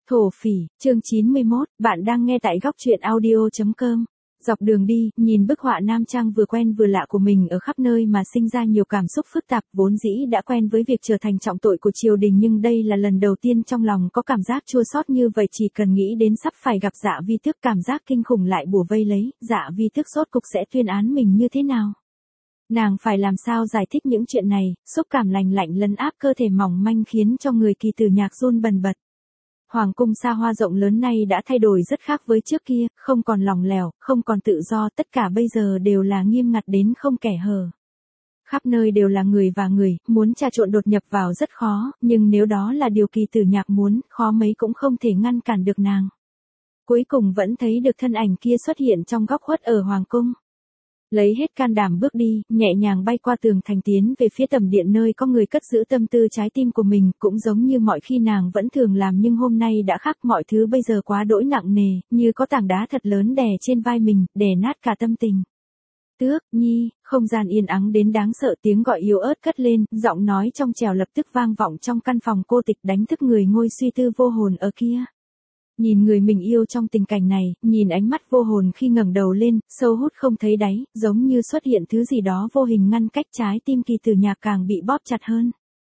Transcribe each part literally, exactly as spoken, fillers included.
Thổ phỉ, chương chín mươi mốt, bạn đang nghe tại góc truyện audio chấm com. Dọc đường đi, nhìn bức họa nam trang vừa quen vừa lạ của mình ở khắp nơi mà sinh ra nhiều cảm xúc phức tạp, vốn dĩ đã quen với việc trở thành trọng tội của triều đình nhưng đây là lần đầu tiên trong lòng có cảm giác chua xót như vậy, chỉ cần nghĩ đến sắp phải gặp Dạ Vi Tước cảm giác kinh khủng lại bủa vây lấy, Dạ Vi Tước rốt cục sẽ tuyên án mình như thế nào? Nàng phải làm sao giải thích những chuyện này, xúc cảm lành lạnh lấn áp cơ thể mỏng manh khiến cho người Kỳ Tử Nhạc run bần bật. Hoàng cung xa hoa rộng lớn này đã thay đổi rất khác với trước kia, không còn lỏng lẻo, không còn tự do, tất cả bây giờ đều là nghiêm ngặt đến không kẻ hở. Khắp nơi đều là người và người, muốn trà trộn đột nhập vào rất khó, nhưng nếu đó là điều Kỳ Tử Nhạc muốn, khó mấy cũng không thể ngăn cản được nàng. Cuối cùng vẫn thấy được thân ảnh kia xuất hiện trong góc khuất ở Hoàng cung. Lấy hết can đảm bước đi, nhẹ nhàng bay qua tường thành tiến về phía tầm điện nơi có người cất giữ tâm tư trái tim của mình, cũng giống như mọi khi nàng vẫn thường làm nhưng hôm nay đã khác, mọi thứ bây giờ quá đỗi nặng nề, như có tảng đá thật lớn đè trên vai mình, đè nát cả tâm tình. Tước Nhi, không gian yên ắng đến đáng sợ, tiếng gọi yếu ớt cất lên, giọng nói trong trẻo lập tức vang vọng trong căn phòng cô tịch, đánh thức người ngồi suy tư vô hồn ở kia. Nhìn người mình yêu trong tình cảnh này, nhìn ánh mắt vô hồn khi ngẩng đầu lên, sâu hút không thấy đáy, giống như xuất hiện thứ gì đó vô hình ngăn cách, trái tim Kỳ Tử Nhạc càng bị bóp chặt hơn.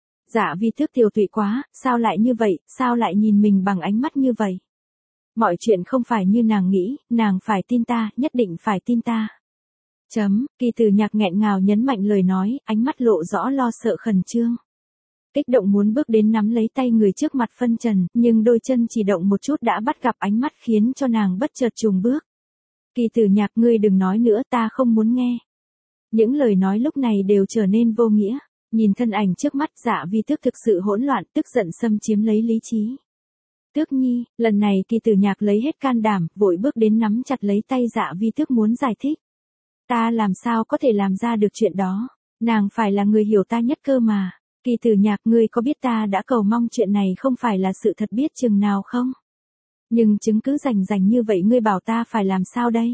Dạ Vi Tước tiều tụy quá, sao lại như vậy, sao lại nhìn mình bằng ánh mắt như vậy? Mọi chuyện không phải như nàng nghĩ, nàng phải tin ta, nhất định phải tin ta. Chấm, Kỳ Tử Nhạc nghẹn ngào nhấn mạnh lời nói, ánh mắt lộ rõ lo sợ khẩn trương. Kích động muốn bước đến nắm lấy tay người trước mặt phân trần, nhưng đôi chân chỉ động một chút đã bắt gặp ánh mắt khiến cho nàng bất chợt chùn bước. Kỳ Tử Nhạc, ngươi đừng nói nữa, ta không muốn nghe. Những lời nói lúc này đều trở nên vô nghĩa, nhìn thân ảnh trước mắt Dạ Vi Tước thực sự hỗn loạn, tức giận xâm chiếm lấy lý trí. Tước Nhi, lần này Kỳ Tử Nhạc lấy hết can đảm, vội bước đến nắm chặt lấy tay Dạ Vi Tước muốn giải thích. Ta làm sao có thể làm ra được chuyện đó, nàng phải là người hiểu ta nhất cơ mà. Kỳ Tử Nhạc, ngươi có biết ta đã cầu mong chuyện này không phải là sự thật biết chừng nào không? Nhưng chứng cứ rành rành như vậy ngươi bảo ta phải làm sao đây?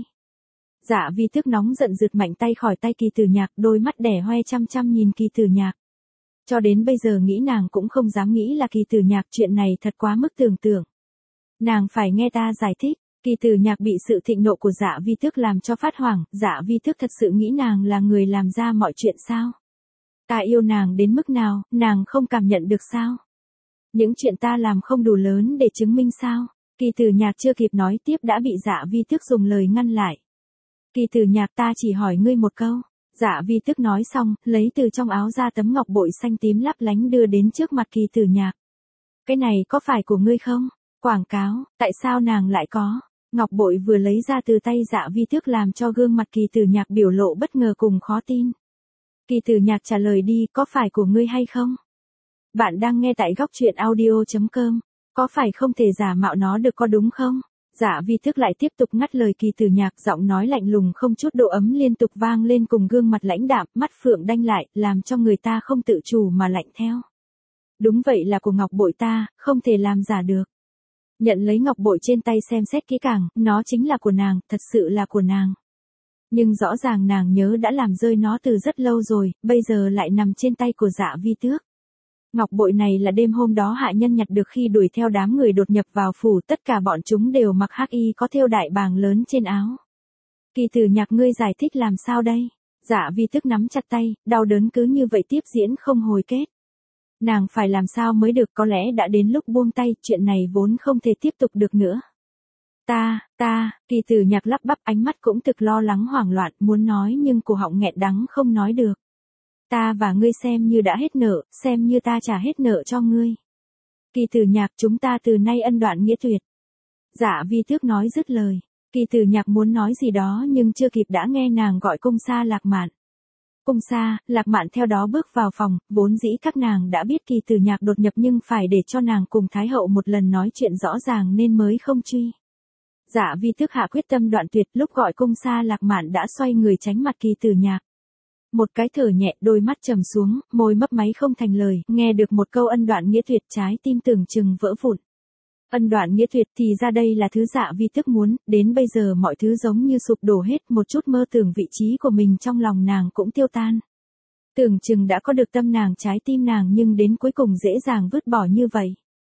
Dạ Vi Tước nóng giận giật mạnh tay khỏi tay Kỳ Tử Nhạc, đôi mắt đẻ hoe chăm chăm nhìn Kỳ Tử Nhạc. Cho đến bây giờ nghĩ nàng cũng không dám nghĩ là Kỳ Tử Nhạc, chuyện này thật quá mức tưởng tượng. Nàng phải nghe ta giải thích. Kỳ Tử Nhạc bị sự thịnh nộ của Dạ Vi Tước làm cho phát hoảng, Dạ Vi Tước thật sự nghĩ nàng là người làm ra mọi chuyện sao? Ta yêu nàng đến mức nào, nàng không cảm nhận được sao? Những chuyện ta làm không đủ lớn để chứng minh sao? Kỳ Tử Nhạc chưa kịp nói tiếp đã bị Dạ Vi Tước dùng lời ngăn lại. Kỳ Tử Nhạc, ta chỉ hỏi ngươi một câu. Dạ Vi Tước nói xong, lấy từ trong áo ra tấm ngọc bội xanh tím lấp lánh đưa đến trước mặt Kỳ Tử Nhạc. Cái này có phải của ngươi không? Quảng cáo, tại sao nàng lại có? Ngọc bội vừa lấy ra từ tay Dạ Vi Tước làm cho gương mặt Kỳ Tử Nhạc biểu lộ bất ngờ cùng khó tin. Kỳ Tử Nhạc trả lời đi, có phải của ngươi hay không? Bạn đang nghe tại góc truyện audio chấm com, có phải không thể giả mạo nó được có đúng không? Dạ Vi Tước lại tiếp tục ngắt lời Kỳ Tử Nhạc, giọng nói lạnh lùng không chút độ ấm liên tục vang lên cùng gương mặt lãnh đạm, mắt phượng đanh lại, làm cho người ta không tự chủ mà lạnh theo. Đúng vậy, là của ngọc bội ta, không thể làm giả được. Nhận lấy ngọc bội trên tay xem xét kỹ càng, nó chính là của nàng, thật sự là của nàng. Nhưng rõ ràng nàng nhớ đã làm rơi nó từ rất lâu rồi, bây giờ lại nằm trên tay của Dạ Vi Tước. Ngọc bội này là đêm hôm đó hạ nhân nhặt được khi đuổi theo đám người đột nhập vào phủ, tất cả bọn chúng đều mặc hắc y có thêu đại bàng lớn trên áo. Kỳ Tử Nhạc, ngươi giải thích làm sao đây? Dạ Vi Tước nắm chặt tay, đau đớn cứ như vậy tiếp diễn không hồi kết. Nàng phải làm sao mới được, có lẽ đã đến lúc buông tay, chuyện này vốn không thể tiếp tục được nữa. Ta, ta, Kỳ Tử Nhạc lắp bắp, ánh mắt cũng thực lo lắng hoảng loạn, muốn nói nhưng cổ họng nghẹn đắng không nói được. Ta và ngươi xem như đã hết nợ, xem như ta trả hết nợ cho ngươi. Kỳ Tử Nhạc, chúng ta từ nay ân đoạn nghĩa tuyệt. Dạ Vi Tước nói dứt lời, Kỳ Tử Nhạc muốn nói gì đó nhưng chưa kịp đã nghe nàng gọi Cung Sa Lạc Mạn. Cung Sa, Lạc Mạn theo đó bước vào phòng, vốn dĩ các nàng đã biết Kỳ Tử Nhạc đột nhập nhưng phải để cho nàng cùng Thái hậu một lần nói chuyện rõ ràng nên mới không truy. Dạ Vi Tước hạ quyết tâm đoạn tuyệt, lúc gọi Cung Sa Lạc Mạn đã xoay người tránh mặt Kỳ Tử Nhạc. Một cái thở nhẹ, đôi mắt trầm xuống, môi mấp máy không thành lời, nghe được một câu ân đoạn nghĩa tuyệt, trái tim tưởng chừng vỡ vụn. Ân đoạn nghĩa tuyệt thì ra đây là thứ Dạ Vi Tước muốn, đến bây giờ mọi thứ giống như sụp đổ hết, một chút mơ tưởng vị trí của mình trong lòng nàng cũng tiêu tan. Tưởng chừng đã có được tâm nàng trái tim nàng nhưng đến cuối cùng dễ dàng vứt bỏ như vậy.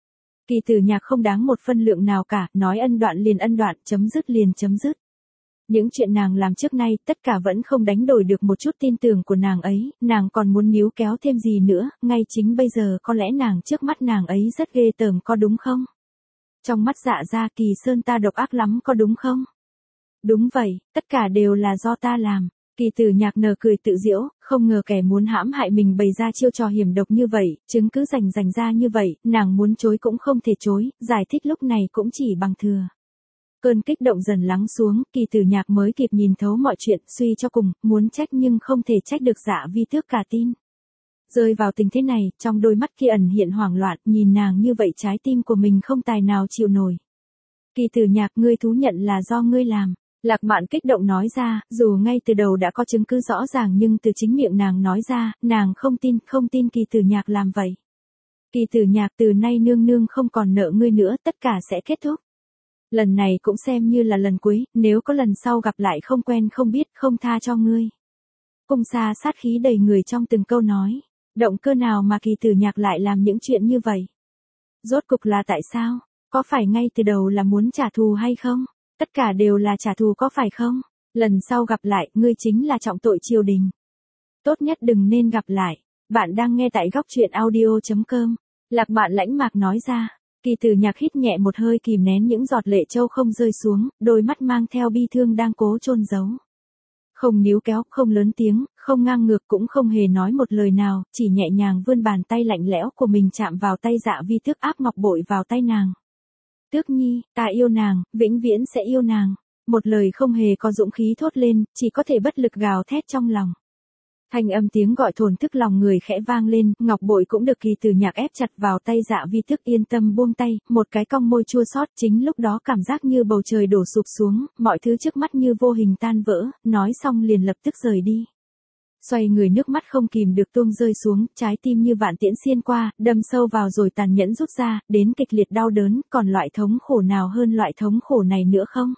Kỳ Tử Nhạc không đáng một phân lượng nào cả, nói ân đoạn liền ân đoạn, chấm dứt liền chấm dứt. Những chuyện nàng làm trước nay, tất cả vẫn không đánh đổi được một chút tin tưởng của nàng ấy, nàng còn muốn níu kéo thêm gì nữa, ngay chính bây giờ có lẽ nàng trước mắt nàng ấy rất ghê tởm có đúng không? Trong mắt Dạ Gia Kỳ Sơn ta độc ác lắm có đúng không? Đúng vậy, tất cả đều là do ta làm. Kỳ Tử Nhạc nở cười tự giễu, không ngờ kẻ muốn hãm hại mình bày ra chiêu trò hiểm độc như vậy, chứng cứ rành rành ra như vậy, nàng muốn chối cũng không thể chối, giải thích lúc này cũng chỉ bằng thừa. Cơn kích động dần lắng xuống, Kỳ Tử Nhạc mới kịp nhìn thấu mọi chuyện, suy cho cùng, muốn trách nhưng không thể trách được Dạ Vi Tước cả tin. Rơi vào tình thế này, trong đôi mắt kia ẩn hiện hoảng loạn, nhìn nàng như vậy trái tim của mình không tài nào chịu nổi. Kỳ Tử Nhạc, ngươi thú nhận là do ngươi làm. Lạc Mạn kích động nói ra, dù ngay từ đầu đã có chứng cứ rõ ràng nhưng từ chính miệng nàng nói ra, nàng không tin, không tin Kỳ Tử Nhạc làm vậy. Kỳ Tử Nhạc, từ nay nương nương không còn nợ ngươi nữa, tất cả sẽ kết thúc. Lần này cũng xem như là lần cuối, nếu có lần sau gặp lại không quen không biết, không tha cho ngươi. Cung Sa sát khí đầy người trong từng câu nói. Động cơ nào mà Kỳ Tử Nhạc lại làm những chuyện như vậy? Rốt cục là tại sao? Có phải ngay từ đầu là muốn trả thù hay không? Tất cả đều là trả thù có phải không? Lần sau gặp lại, ngươi chính là trọng tội triều đình. Tốt nhất đừng nên gặp lại. Bạn đang nghe tại góc truyện audio chấm com. Lạc Mạn lãnh mạc nói ra. Kỳ Tử Nhạc hít nhẹ một hơi kìm nén những giọt lệ châu không rơi xuống, đôi mắt mang theo bi thương đang cố chôn giấu. Không níu kéo, không lớn tiếng, không ngang ngược cũng không hề nói một lời nào, chỉ nhẹ nhàng vươn bàn tay lạnh lẽo của mình chạm vào tay Dạ Vi Tước áp ngọc bội vào tay nàng. Tước nhi, ta yêu nàng, vĩnh viễn sẽ yêu nàng. Một lời không hề có dũng khí thốt lên, chỉ có thể bất lực gào thét trong lòng. Thanh âm tiếng gọi thổn thức lòng người khẽ vang lên, ngọc bội cũng được Kỳ Tử Nhạc ép chặt vào tay Dạ Vi Tước yên tâm buông tay, một cái cong môi chua xót chính lúc đó cảm giác như bầu trời đổ sụp xuống, mọi thứ trước mắt như vô hình tan vỡ, nói xong liền lập tức rời đi. Xoay người nước mắt không kìm được tuôn rơi xuống, trái tim như vạn tiễn xiên qua, đâm sâu vào rồi tàn nhẫn rút ra, đến kịch liệt đau đớn, còn loại thống khổ nào hơn loại thống khổ này nữa không?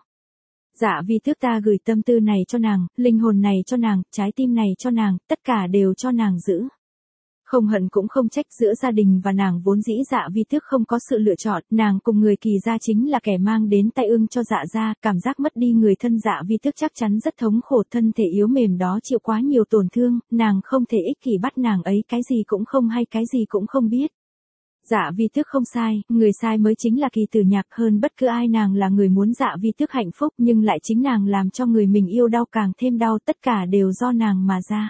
Dạ Vi Tước ta gửi tâm tư này cho nàng, linh hồn này cho nàng, trái tim này cho nàng, tất cả đều cho nàng giữ. Không hận cũng không trách, giữa gia đình và nàng vốn dĩ Dạ Vi Tước không có sự lựa chọn, nàng cùng người Kỳ gia chính là kẻ mang đến tai ương cho Dạ gia, cảm giác mất đi người thân Dạ Vi Tước chắc chắn rất thống khổ, thân thể yếu mềm đó chịu quá nhiều tổn thương, nàng không thể ích kỷ bắt nàng ấy cái gì cũng không hay cái gì cũng không biết. Dạ Vi Tước không sai, người sai mới chính là Kỳ Tử Nhạc, hơn bất cứ ai nàng là người muốn Dạ Vi Tước hạnh phúc nhưng lại chính nàng làm cho người mình yêu đau càng thêm đau, tất cả đều do nàng mà ra.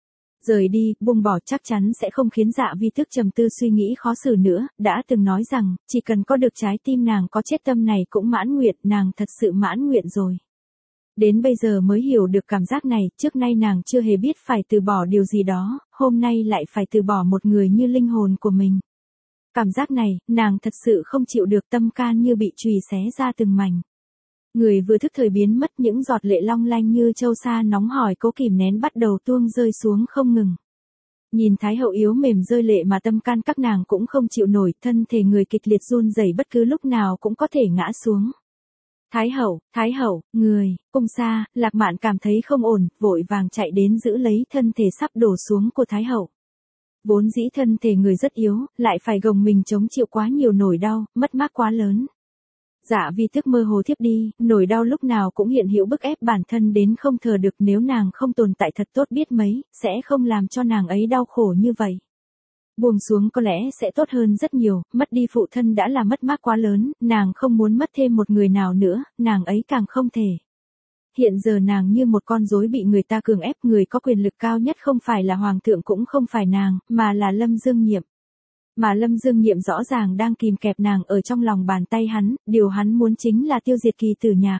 Rời đi, buông bỏ chắc chắn sẽ không khiến Dạ Vi Tước trầm tư suy nghĩ khó xử nữa, đã từng nói rằng, chỉ cần có được trái tim nàng có chết tâm này cũng mãn nguyện, nàng thật sự mãn nguyện rồi. Đến bây giờ mới hiểu được cảm giác này, trước nay nàng chưa hề biết phải từ bỏ điều gì đó, hôm nay lại phải từ bỏ một người như linh hồn của mình. Cảm giác này, nàng thật sự không chịu được, tâm can như bị chùy xé ra từng mảnh. Người vừa thức thời biến mất, những giọt lệ long lanh như châu sa nóng hổi cố kìm nén bắt đầu tuông rơi xuống không ngừng. Nhìn Thái hậu yếu mềm rơi lệ mà tâm can các nàng cũng không chịu nổi, thân thể người kịch liệt run rẩy bất cứ lúc nào cũng có thể ngã xuống. Thái hậu, Thái hậu, người, Cung Sa, Lạc Mạn cảm thấy không ổn, vội vàng chạy đến giữ lấy thân thể sắp đổ xuống của Thái hậu. Vốn dĩ thân thể người rất yếu, lại phải gồng mình chống chịu quá nhiều nỗi đau, mất mát quá lớn. Dạ Vi Tước mơ hồ thiếp đi, nỗi đau lúc nào cũng hiện hữu bức ép bản thân đến không thở được, nếu nàng không tồn tại thật tốt biết mấy, sẽ không làm cho nàng ấy đau khổ như vậy. Buông xuống có lẽ sẽ tốt hơn rất nhiều, mất đi phụ thân đã là mất mát quá lớn, nàng không muốn mất thêm một người nào nữa, nàng ấy càng không thể. Hiện giờ nàng như một con rối bị người ta cường ép, người có quyền lực cao nhất không phải là hoàng thượng cũng không phải nàng, mà là Lâm Dương Nhiệm. Mà Lâm Dương Nhiệm rõ ràng đang kìm kẹp nàng ở trong lòng bàn tay hắn, điều hắn muốn chính là tiêu diệt Kỳ Tử Nhạc.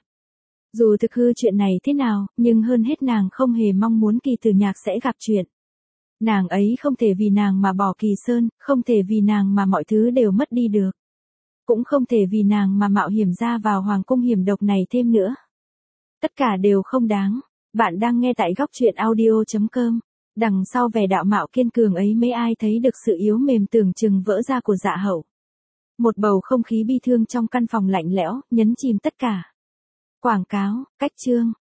Dù thực hư chuyện này thế nào, nhưng hơn hết nàng không hề mong muốn Kỳ Tử Nhạc sẽ gặp chuyện. Nàng ấy không thể vì nàng mà bỏ Kỳ Sơn, không thể vì nàng mà mọi thứ đều mất đi được. Cũng không thể vì nàng mà mạo hiểm ra vào hoàng cung hiểm độc này thêm nữa. Tất cả đều không đáng. Bạn đang nghe tại góc truyện audio chấm com. Đằng sau vẻ đạo mạo kiên cường ấy mấy ai thấy được sự yếu mềm tưởng chừng vỡ ra của Dạ hậu. Một bầu không khí bi thương trong căn phòng lạnh lẽo, nhấn chìm tất cả. Quảng cáo, cách chương.